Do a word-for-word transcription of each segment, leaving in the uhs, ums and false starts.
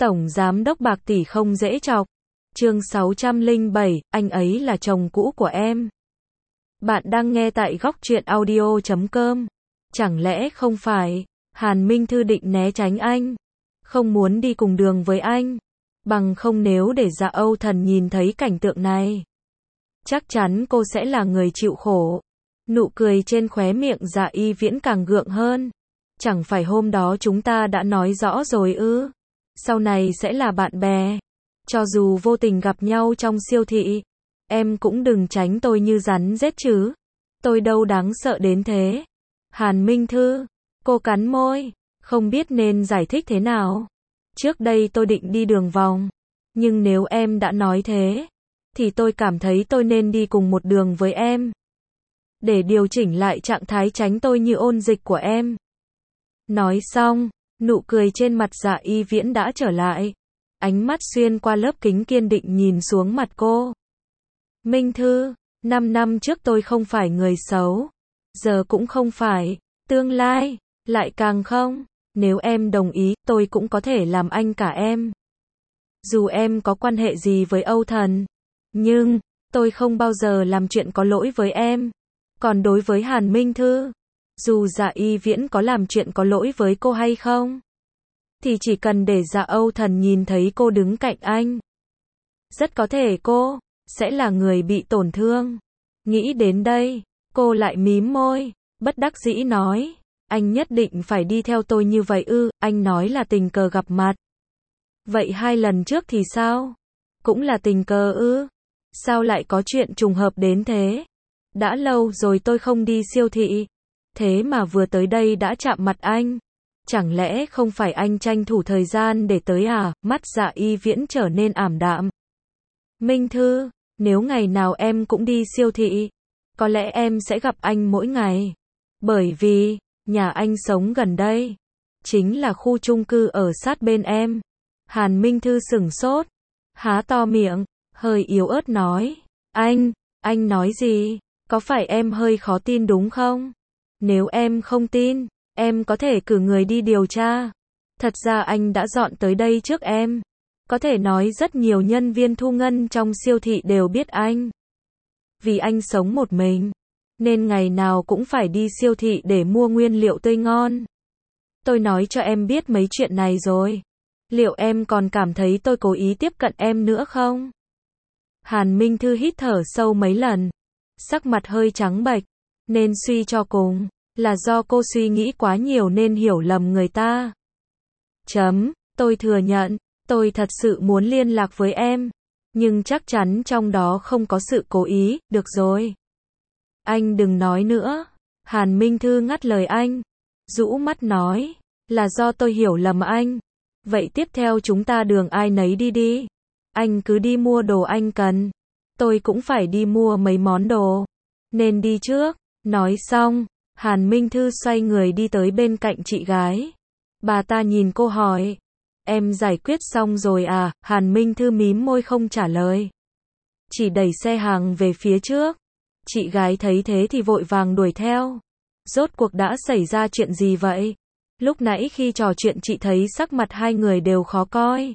Tổng giám đốc bạc tỷ không dễ chọc. Chương sáu trăm lẻ bảy, anh ấy là chồng cũ của em. Bạn đang nghe tại góc truyện audio chấm com. Chẳng lẽ không phải, Hàn Minh Thư định né tránh anh, không muốn đi cùng đường với anh, bằng không nếu để Dạ Âu Thần nhìn thấy cảnh tượng này, chắc chắn cô sẽ là người chịu khổ. Nụ cười trên khóe miệng Dạ Y Viễn càng gượng hơn. Chẳng phải hôm đó chúng ta đã nói rõ rồi ư? Sau này sẽ là bạn bè. Cho dù vô tình gặp nhau trong siêu thị, em cũng đừng tránh tôi như rắn rết chứ. Tôi đâu đáng sợ đến thế. Hàn Minh Thư, cô cắn môi, không biết nên giải thích thế nào. Trước đây tôi định đi đường vòng, nhưng nếu em đã nói thế, thì tôi cảm thấy tôi nên đi cùng một đường với em, để điều chỉnh lại trạng thái tránh tôi như ôn dịch của em. Nói xong, nụ cười trên mặt Dạ Y Viễn đã trở lại. Ánh mắt xuyên qua lớp kính kiên định nhìn xuống mặt cô. Minh Thư, năm năm trước tôi không phải người xấu, giờ cũng không phải, tương lai lại càng không. Nếu em đồng ý, tôi cũng có thể làm anh cả em. Dù em có quan hệ gì với Âu Thần, nhưng tôi không bao giờ làm chuyện có lỗi với em. Còn đối với Hàn Minh Thư, dù Dạ Y Viễn có làm chuyện có lỗi với cô hay không, thì chỉ cần để Dạ Âu Thần nhìn thấy cô đứng cạnh anh, rất có thể cô sẽ là người bị tổn thương. Nghĩ đến đây, cô lại mím môi, bất đắc dĩ nói, anh nhất định phải đi theo tôi như vậy ư? Anh nói là tình cờ gặp mặt. Vậy hai lần trước thì sao? Cũng là tình cờ ư? Sao lại có chuyện trùng hợp đến thế? Đã lâu rồi tôi không đi siêu thị, thế mà vừa tới đây đã chạm mặt anh. Chẳng lẽ không phải anh tranh thủ thời gian để tới à? Mắt Dạ Y Viễn trở nên ảm đạm. Minh Thư, nếu ngày nào em cũng đi siêu thị, có lẽ em sẽ gặp anh mỗi ngày. Bởi vì, nhà anh sống gần đây, chính là khu chung cư ở sát bên em. Hàn Minh Thư sửng sốt, há to miệng, hơi yếu ớt nói, anh, anh nói gì? Có phải em hơi khó tin đúng không? Nếu em không tin, em có thể cử người đi điều tra. Thật ra anh đã dọn tới đây trước em. Có thể nói rất nhiều nhân viên thu ngân trong siêu thị đều biết anh. Vì anh sống một mình, nên ngày nào cũng phải đi siêu thị để mua nguyên liệu tươi ngon. Tôi nói cho em biết mấy chuyện này rồi. Liệu em còn cảm thấy tôi cố ý tiếp cận em nữa không? Hàn Minh Thư hít thở sâu mấy lần, sắc mặt hơi trắng bệch, nên suy cho cùng là do cô suy nghĩ quá nhiều nên hiểu lầm người ta. Chấm, tôi thừa nhận, tôi thật sự muốn liên lạc với em, nhưng chắc chắn trong đó không có sự cố ý. Được rồi, anh đừng nói nữa. Hàn Minh Thư ngắt lời anh, rũ mắt nói, là do tôi hiểu lầm anh. Vậy tiếp theo chúng ta đường ai nấy đi đi. Anh cứ đi mua đồ anh cần, tôi cũng phải đi mua mấy món đồ, nên đi trước. Nói xong, Hàn Minh Thư xoay người đi tới bên cạnh chị gái. Bà ta nhìn cô hỏi, em giải quyết xong rồi à? Hàn Minh Thư mím môi không trả lời, chỉ đẩy xe hàng về phía trước. Chị gái thấy thế thì vội vàng đuổi theo. Rốt cuộc đã xảy ra chuyện gì vậy? Lúc nãy khi trò chuyện chị thấy sắc mặt hai người đều khó coi.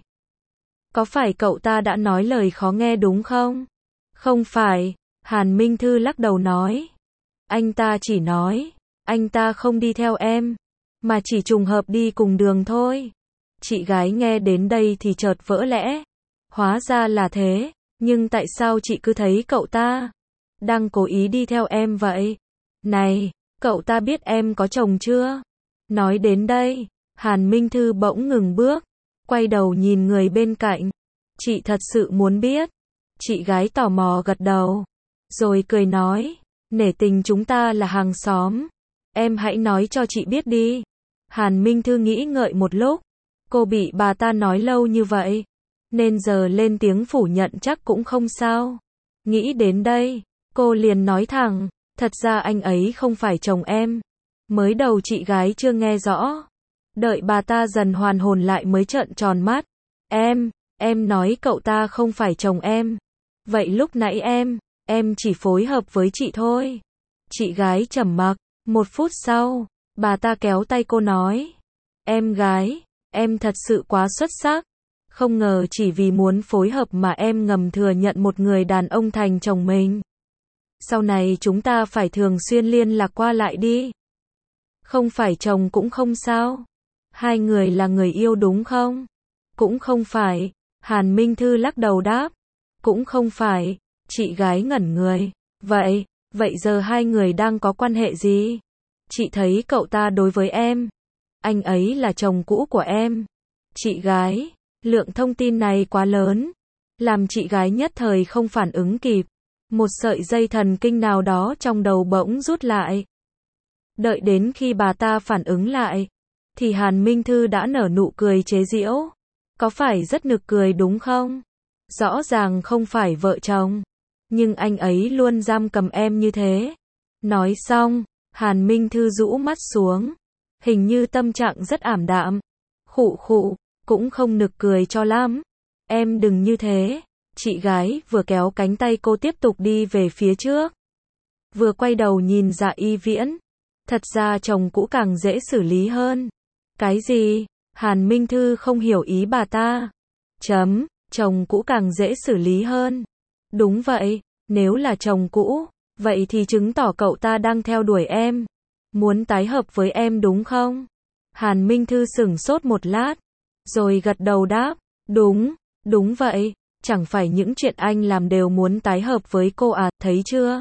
Có phải cậu ta đã nói lời khó nghe đúng không? Không phải, Hàn Minh Thư lắc đầu nói. Anh ta chỉ nói, anh ta không đi theo em, mà chỉ trùng hợp đi cùng đường thôi. Chị gái nghe đến đây thì chợt vỡ lẽ. Hóa ra là thế, nhưng tại sao chị cứ thấy cậu ta đang cố ý đi theo em vậy? Này, cậu ta biết em có chồng chưa? Nói đến đây, Hàn Minh Thư bỗng ngừng bước, quay đầu nhìn người bên cạnh. Chị thật sự muốn biết? Chị gái tò mò gật đầu, rồi cười nói, nể tình chúng ta là hàng xóm, em hãy nói cho chị biết đi. Hàn Minh Thư nghĩ ngợi một lúc, cô bị bà ta nói lâu như vậy, nên giờ lên tiếng phủ nhận chắc cũng không sao. Nghĩ đến đây, cô liền nói thẳng, thật ra anh ấy không phải chồng em. Mới đầu chị gái chưa nghe rõ, đợi bà ta dần hoàn hồn lại mới trợn tròn mắt. Em, em nói cậu ta không phải chồng em. Vậy lúc nãy em, em chỉ phối hợp với chị thôi. Chị gái trầm mặc, một phút sau, bà ta kéo tay cô nói, em gái, em thật sự quá xuất sắc. Không ngờ chỉ vì muốn phối hợp mà em ngầm thừa nhận một người đàn ông thành chồng mình. Sau này chúng ta phải thường xuyên liên lạc qua lại đi. Không phải chồng cũng không sao. Hai người là người yêu đúng không? Cũng không phải. Hàn Minh Thư lắc đầu đáp. Cũng không phải. Chị gái ngẩn người. Vậy, vậy giờ hai người đang có quan hệ gì? Chị thấy cậu ta đối với em. Anh ấy là chồng cũ của em. Chị gái, lượng thông tin này quá lớn. Làm chị gái nhất thời không phản ứng kịp. Một sợi dây thần kinh nào đó trong đầu bỗng rút lại. Đợi đến khi bà ta phản ứng lại, thì Hàn Minh Thư đã nở nụ cười chế giễu. Có phải rất nực cười đúng không? Rõ ràng không phải vợ chồng. Nhưng anh ấy luôn giam cầm em như thế. Nói xong, Hàn Minh Thư rũ mắt xuống. Hình như tâm trạng rất ảm đạm. Khụ khụ, cũng không nực cười cho lắm. Em đừng như thế. Chị gái vừa kéo cánh tay cô tiếp tục đi về phía trước. Vừa quay đầu nhìn Dạ Y Viễn. Thật ra chồng cũ càng dễ xử lý hơn. Cái gì? Hàn Minh Thư không hiểu ý bà ta. Chấm, chồng cũ càng dễ xử lý hơn. Đúng vậy, nếu là chồng cũ, vậy thì chứng tỏ cậu ta đang theo đuổi em. Muốn tái hợp với em đúng không? Hàn Minh Thư sửng sốt một lát, rồi gật đầu đáp. Đúng, đúng vậy. Chẳng phải những chuyện anh làm đều muốn tái hợp với cô à, thấy chưa?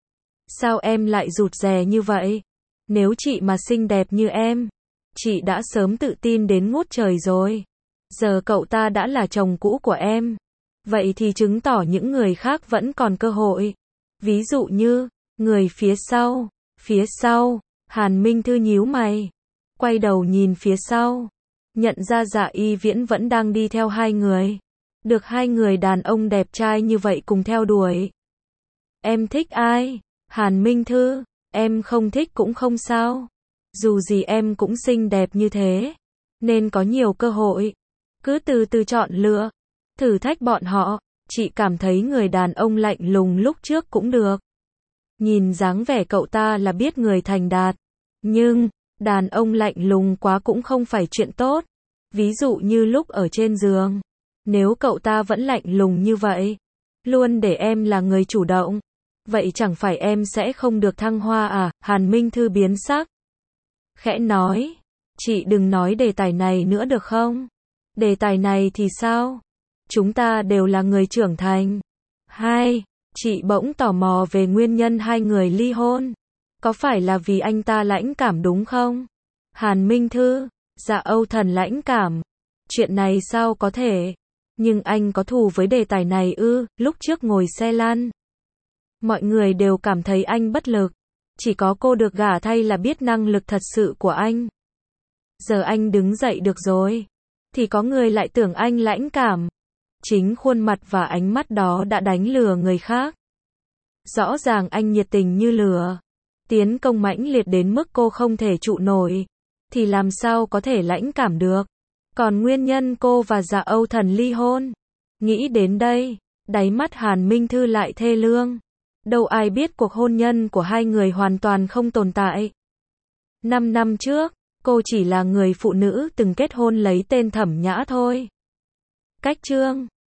Sao em lại rụt rè như vậy? Nếu chị mà xinh đẹp như em, chị đã sớm tự tin đến ngút trời rồi. Giờ cậu ta đã là chồng cũ của em. Vậy thì chứng tỏ những người khác vẫn còn cơ hội. Ví dụ như, người phía sau. Phía sau, Hàn Minh Thư nhíu mày. Quay đầu nhìn phía sau. Nhận ra Dạ Y Viễn vẫn đang đi theo hai người. Được hai người đàn ông đẹp trai như vậy cùng theo đuổi. Em thích ai? Hàn Minh Thư, em không thích cũng không sao. Dù gì em cũng xinh đẹp như thế, nên có nhiều cơ hội. Cứ từ từ chọn lựa, thử thách bọn họ. Chị cảm thấy người đàn ông lạnh lùng lúc trước cũng được. Nhìn dáng vẻ cậu ta là biết người thành đạt. Nhưng, đàn ông lạnh lùng quá cũng không phải chuyện tốt. Ví dụ như lúc ở trên giường. Nếu cậu ta vẫn lạnh lùng như vậy, luôn để em là người chủ động, vậy chẳng phải em sẽ không được thăng hoa à? Hàn Minh Thư biến sắc. Khẽ nói, chị đừng nói đề tài này nữa được không? Đề tài này thì sao? Chúng ta đều là người trưởng thành. Hai, chị bỗng tò mò về nguyên nhân hai người ly hôn. Có phải là vì anh ta lãnh cảm đúng không? Hàn Minh Thư, Dạ Âu Thần lãnh cảm. Chuyện này sao có thể? Nhưng anh có thù với đề tài này ư? Lúc trước ngồi xe lăn, mọi người đều cảm thấy anh bất lực. Chỉ có cô được gả thay là biết năng lực thật sự của anh. Giờ anh đứng dậy được rồi, thì có người lại tưởng anh lãnh cảm. Chính khuôn mặt và ánh mắt đó đã đánh lừa người khác. Rõ ràng anh nhiệt tình như lửa, tiến công mãnh liệt đến mức cô không thể trụ nổi, thì làm sao có thể lãnh cảm được. Còn nguyên nhân cô và Dạ Âu Thần ly hôn. Nghĩ đến đây, đáy mắt Hàn Minh Thư lại thê lương. Đâu ai biết cuộc hôn nhân của hai người hoàn toàn không tồn tại. Năm năm trước, cô chỉ là người phụ nữ từng kết hôn lấy tên Thẩm Nhã thôi. Cách chương